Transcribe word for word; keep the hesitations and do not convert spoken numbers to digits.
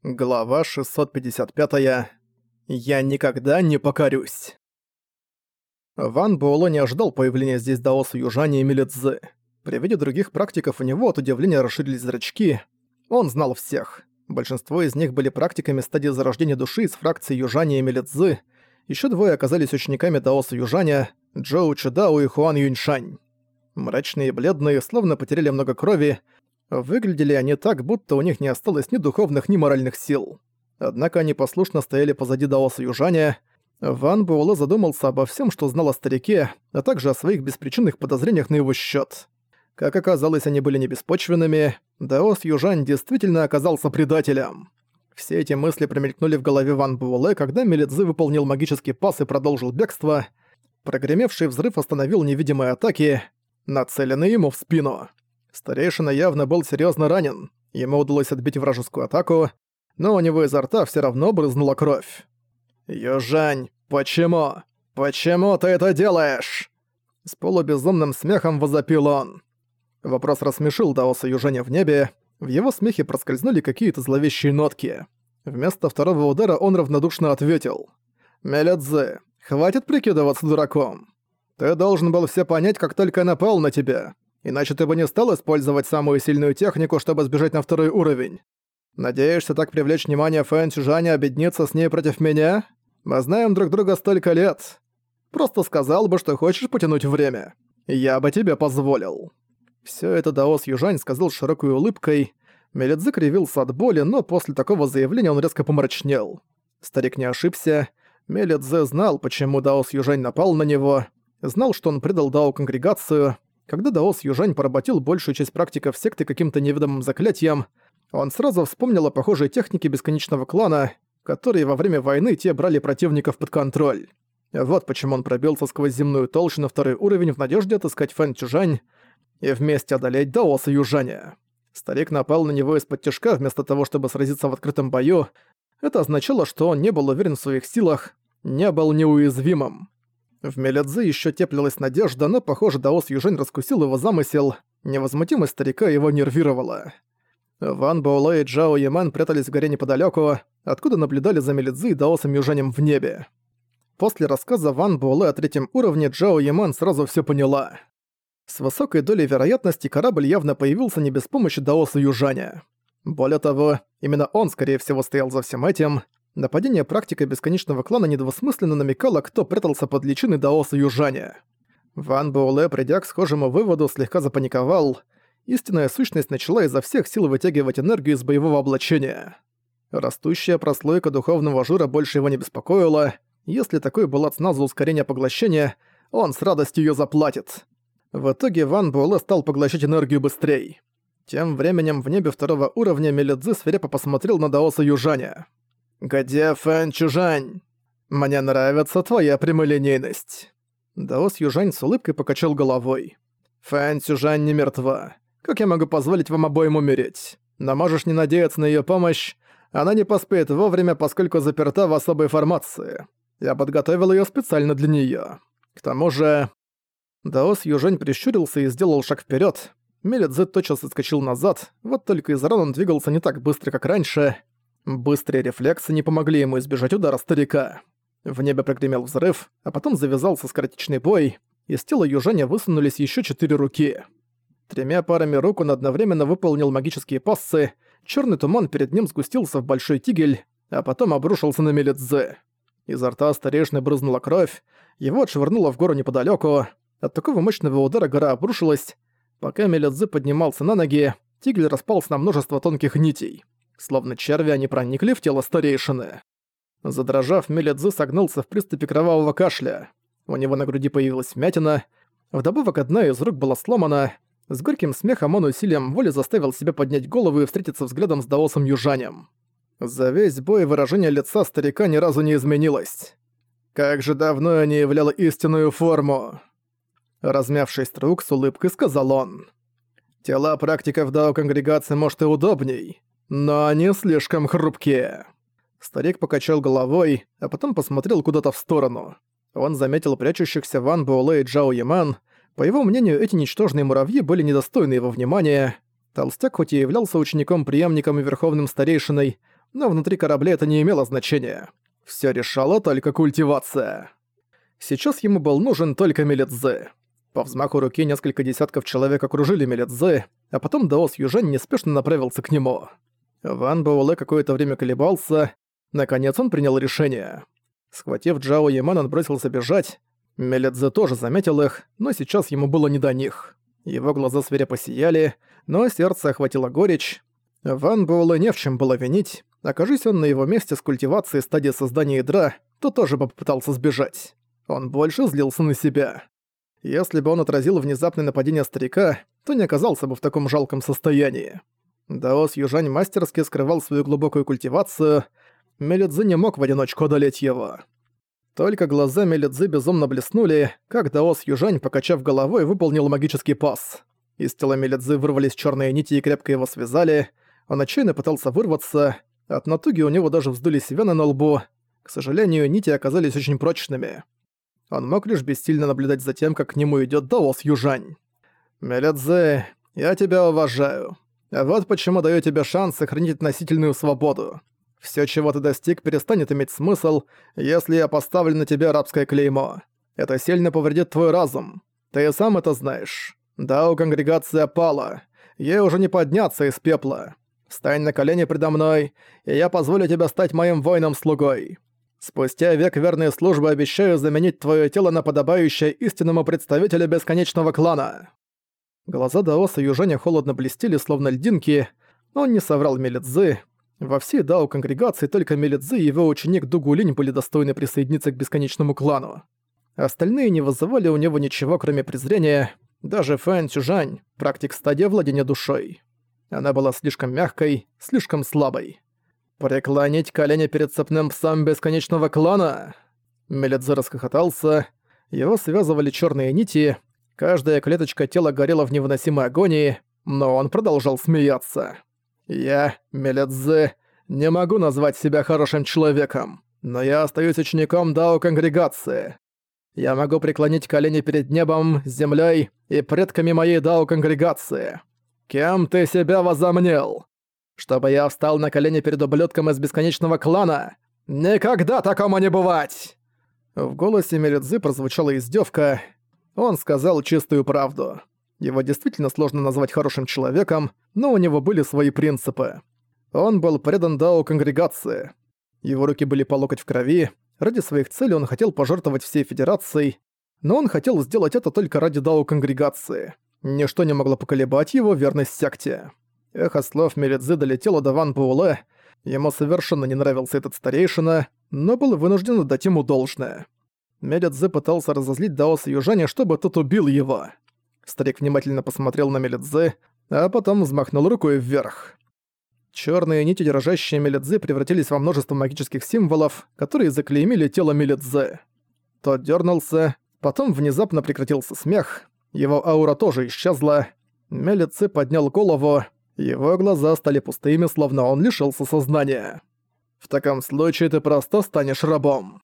Глава шестьсот пятьдесят пять. Я никогда не покорюсь. Ван Буэлэ не ожидал появления здесь даоса Южани и Милицзы. При виде других практиков у него от удивления расширились зрачки. Он знал всех. Большинство из них были практиками стадии зарождения души из фракции Южани и Милицзы. Еще двое оказались учениками даоса Южаня, Джоу Чудао и Хуан Юньшань. Мрачные и бледные, словно потеряли много крови. Выглядели они так, будто у них не осталось ни духовных, ни моральных сил. Однако они послушно стояли позади даоса Южаня. Ван Буэлэ задумался обо всем, что знал о старике, а также о своих беспричинных подозрениях на его счет. Как оказалось, они были не беспочвенными. Даос Южань действительно оказался предателем. Все эти мысли промелькнули в голове Ван Буэлэ, когда Милицзы выполнил магический пас и продолжил бегство. Прогремевший взрыв остановил невидимые атаки, нацеленные ему в спину. Старейшина явно был серьезно ранен. Ему удалось отбить вражескую атаку, но у него изо рта все равно брызнула кровь. «Южань, почему? Почему ты это делаешь?» С полубезумным смехом возопил он. Вопрос рассмешил даоса Южаня в небе. В его смехе проскользнули какие-то зловещие нотки. Вместо второго удара он равнодушно ответил. «Милицзы, хватит прикидываться дураком. Ты должен был все понять, как только я напал на тебя. Иначе ты бы не стал использовать самую сильную технику, чтобы сбежать на второй уровень. Надеешься так привлечь внимание Фэн Чжаня, объединиться с ней против меня? Мы знаем друг друга столько лет. Просто сказал бы, что хочешь потянуть время. Я бы тебе позволил». Всё это даос Южань сказал с широкой улыбкой. Милицзы кривился от боли, но после такого заявления он резко помрачнел. Старик не ошибся. Милицзы знал, почему даос Южань напал на него. Знал, что он предал дао-конгрегацию. Когда даос Южань поработил большую часть практиков секты каким-то неведомым заклятием, он сразу вспомнил о похожей технике бесконечного клана, которые во время войны те брали противников под контроль. Вот почему он пробился сквозь земную толщу на второй уровень в надежде отыскать Фэн Чжань и вместе одолеть даоса Южаня. Старик напал на него из-под тишка вместо того, чтобы сразиться в открытом бою. Это означало, что он не был уверен в своих силах, не был неуязвимым. В Милицзы ещё теплилась надежда, но, похоже, даос Южань раскусил его замысел. Невозмутимость старика его нервировала. Ван Буэлэ и Джао Яман прятались в горе неподалёку, откуда наблюдали за Милицзы и даосом Южанем в небе. После рассказа Ван Буэлэ о третьем уровне Джао Яман сразу всё поняла. С высокой долей вероятности корабль явно появился не без помощи даоса Южаня. Более того, именно он, скорее всего, стоял за всем этим. Нападение практика бесконечного клана недвусмысленно намекало, кто прятался под личиной даоса Южаня. Ван Буэлэ, придя к схожему выводу, слегка запаниковал. Истинная сущность начала изо всех сил вытягивать энергию из боевого облачения. Растущая прослойка духовного жира больше его не беспокоила. Если такой была цена за ускорение поглощения, он с радостью её заплатит. В итоге Ван Буэлэ стал поглощать энергию быстрее. Тем временем в небе второго уровня Милицзы свирепо посмотрел на даоса Южаня. «Где Фэн Чжань? Мне нравится твоя прямолинейность». Даос Южань с улыбкой покачал головой. «Фэн Чжань не мертва. Как я могу позволить вам обоим умереть? Но можешь не надеяться на её помощь. Она не поспеет вовремя, поскольку заперта в особой формации. Я подготовил её специально для неё. К тому же...» Даос Южань прищурился и сделал шаг вперёд. Милицзы тотчас отскочил назад, вот только из-за ран он двигался не так быстро, как раньше. Быстрые рефлексы не помогли ему избежать удара старика. В небе прогремел взрыв, а потом завязался скоротечный бой. Из тела Южаня высунулись ещё четыре руки. Тремя парами рук он одновременно выполнил магические пассы. Чёрный туман перед ним сгустился в большой тигель, а потом обрушился на Милицзы. Изо рта старейшины брызнула кровь, его отшвырнуло в гору неподалёку. От такого мощного удара гора обрушилась. Пока Милицзы поднимался на ноги, тигель распался на множество тонких нитей. Словно черви они проникли в тело старейшины. Задрожав, Милицзы согнулся в приступе кровавого кашля. У него на груди появилась вмятина. Вдобавок одна из рук была сломана. С горьким смехом он усилием воли заставил себя поднять голову и встретиться взглядом с даосом Южанем. За весь бой выражение лица старика ни разу не изменилось. «Как же давно я не являл истинную форму!» Размявшись рук, с улыбкой сказал он. «Тела практиков дао-конгрегации, может, и удобней, но они слишком хрупкие». Старик покачал головой, а потом посмотрел куда-то в сторону. Он заметил прячущихся Ван Буэлэ и Джао Яман. По его мнению, эти ничтожные муравьи были недостойны его внимания. Толстяк хоть и являлся учеником-преемником и верховным старейшиной, но внутри корабля это не имело значения. Всё решала только культивация. Сейчас ему был нужен только Мелидзе. По взмаху руки несколько десятков человек окружили Мелидзе, а потом Даос Южань неспешно направился к нему. Ван Буэлэ какое-то время колебался, наконец он принял решение. Схватив Джао Яман, он бросился бежать. Мелидзе тоже заметил их, но сейчас ему было не до них. Его глаза свирепо сияли, но сердце охватило горечь. Ван Буэлэ не в чем было винить. Окажись он на его месте с культивацией стадии создания ядра, то тоже бы попытался сбежать. Он больше злился на себя. Если бы он отразил внезапное нападение старика, то не оказался бы в таком жалком состоянии. Даос Южань мастерски скрывал свою глубокую культивацию, Мелидзе не мог в одиночку одолеть его. Только глаза Мелидзе безумно блеснули, как Даос Южань, покачав головой, выполнил магический пас. Из тела Мелидзе вырвались черные нити и крепко его связали. Он отчаянно пытался вырваться, от натуги у него даже вздулись вены на лбу. К сожалению, нити оказались очень прочными. Он мог лишь бессильно наблюдать за тем, как к нему идёт Даос Южань. «Мелидзе, я тебя уважаю. Вот почему даю тебе шанс сохранить относительную свободу. Всё, чего ты достиг, перестанет иметь смысл, если я поставлю на тебя рабское клеймо. Это сильно повредит твой разум. Ты сам это знаешь. Дао конгрегация пала. Ей уже не подняться из пепла. Встань на колени предо мной, и я позволю тебе стать моим воином-слугой. Спустя век верной службы обещаю заменить твое тело на подобающее истинному представителю бесконечного клана». Глаза Даоса Южаня холодно блестели, словно льдинки. Он не соврал Мелидзе. Во всей Дао конгрегации только Мелидзе и его ученик Дугулинь были достойны присоединиться к бесконечному клану. Остальные не вызывали у него ничего, кроме презрения. Даже Фэн Цюжань, практик стадии владения душой. Она была слишком мягкой, слишком слабой. «Преклонить колени перед цепным псом бесконечного клана?» Мелидзе расхохотался. Его связывали черные нити. Каждая клеточка тела горела в невыносимой агонии, но он продолжал смеяться. «Я, Мелидзе, не могу назвать себя хорошим человеком, но я остаюсь учеником Дао конгрегации. Я могу преклонить колени перед небом, землей и предками моей Дао конгрегации. Кем ты себя возомнил? Чтобы я встал на колени перед ублюдком из бесконечного клана? Никогда такому не бывать!» В голосе Мелидзе прозвучала издевка. Он сказал чистую правду. Его действительно сложно назвать хорошим человеком, но у него были свои принципы. Он был предан Дао конгрегации. Его руки были по локоть в крови. Ради своих целей он хотел пожертвовать всей Федерацией, но он хотел сделать это только ради Дао конгрегации. Ничто не могло поколебать его верность секте. Эхо слов Мелидзе долетело до Ван Буэлэ. Ему совершенно не нравился этот старейшина, но был вынужден отдать ему должное. Мелидзе пытался разозлить Даоса Южаня, чтобы тот убил его. Старик внимательно посмотрел на Мелидзе, а потом взмахнул рукой вверх. Чёрные нити, дрожащие Мелидзе, превратились во множество магических символов, которые заклеймили тело Мелидзе. Тот дёрнулся, потом внезапно прекратился смех, его аура тоже исчезла. Мелидзе поднял голову, его глаза стали пустыми, словно он лишился сознания. «В таком случае ты просто станешь рабом».